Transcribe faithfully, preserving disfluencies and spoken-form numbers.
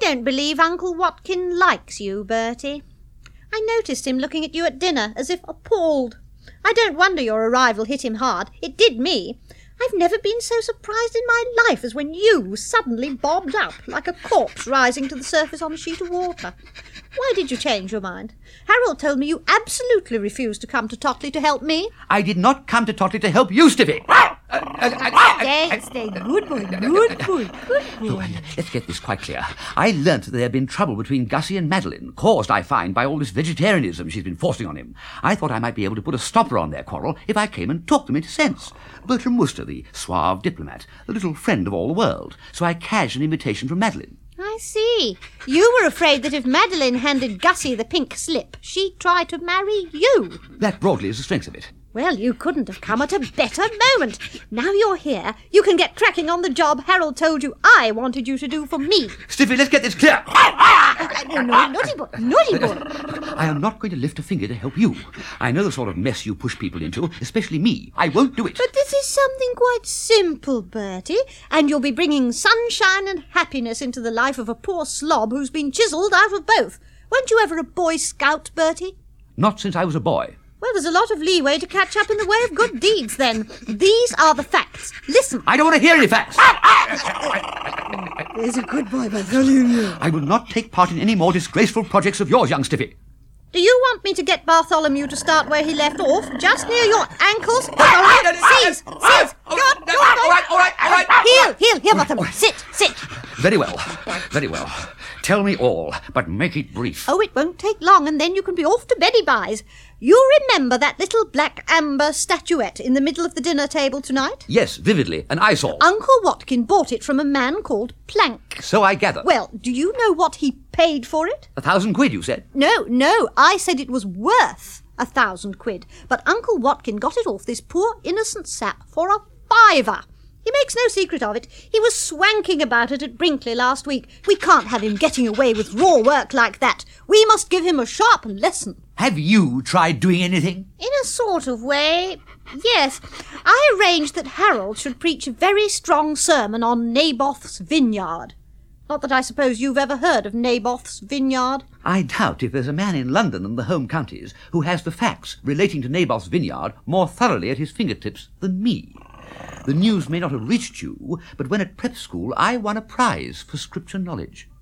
don't believe Uncle Watkin likes you, Bertie. I noticed him looking at you at dinner, as if appalled. I don't wonder your arrival hit him hard. It did me. I've never been so surprised in my life as when you suddenly bobbed up, like a corpse rising to the surface on a sheet of water. Why did you change your mind? Harold told me you absolutely refused to come to Totley to help me. I did not come to Totley to help you, Stiffy. Stay, stay. Good boy, good boy, good boy. Oh, and let's get this quite clear. I learnt that there had been trouble between Gussie and Madeline, caused, I find, by all this vegetarianism she's been forcing on him. I thought I might be able to put a stopper on their quarrel if I came and talked them into sense. Bertram Wooster, the suave diplomat, the little friend of all the world. So I cashed an invitation from Madeline. I see. You were afraid that if Madeline handed Gussie the pink slip, she'd try to marry you. That broadly is the strength of it. Well, you couldn't have come at a better moment. Now you're here, you can get cracking on the job Harold told you I wanted you to do for me. Stiffy, let's get this clear. No, no, naughty boy, naughty boy. I am not going to lift a finger to help you. I know the sort of mess you push people into, especially me. I won't do it. But this is something quite simple, Bertie, and you'll be bringing sunshine and happiness into the life of a poor slob who's been chiselled out of both. Weren't you ever a Boy Scout, Bertie? Not since I was a boy. Well, there's a lot of leeway to catch up in the way of good deeds, then. These are the facts. Listen. I don't want to hear any facts. There's a good boy, Bartholomew. I will not take part in any more disgraceful projects of yours, young Stiffy. Do you want me to get Bartholomew to start where he left off, just near your ankles? All right, seize, seize. Go on, go on, all right, all right, all right. Heel, heel, heel, Bartholomew. Sit, sit. Very well, very well. Tell me all, but make it brief. Oh, it won't take long, and then you can be off to beddy byes. You remember that little black amber statuette in the middle of the dinner table tonight? Yes, vividly, an eyesore. Uncle Watkin bought it from a man called Plank. So I gather. Well, do you know what he paid for it? A thousand quid, you said? No, no, I said it was worth a thousand quid. But Uncle Watkin got it off this poor innocent sap for a fiver. He makes no secret of it. He was swanking about it at Brinkley last week. We can't have him getting away with raw work like that. We must give him a sharp lesson. Have you tried doing anything? In a sort of way, yes. I arranged that Harold should preach a very strong sermon on Naboth's vineyard. Not that I suppose you've ever heard of Naboth's vineyard. I doubt if there's a man in London and the home counties who has the facts relating to Naboth's vineyard more thoroughly at his fingertips than me. The news may not have reached you, but when at prep school I won a prize for scripture knowledge.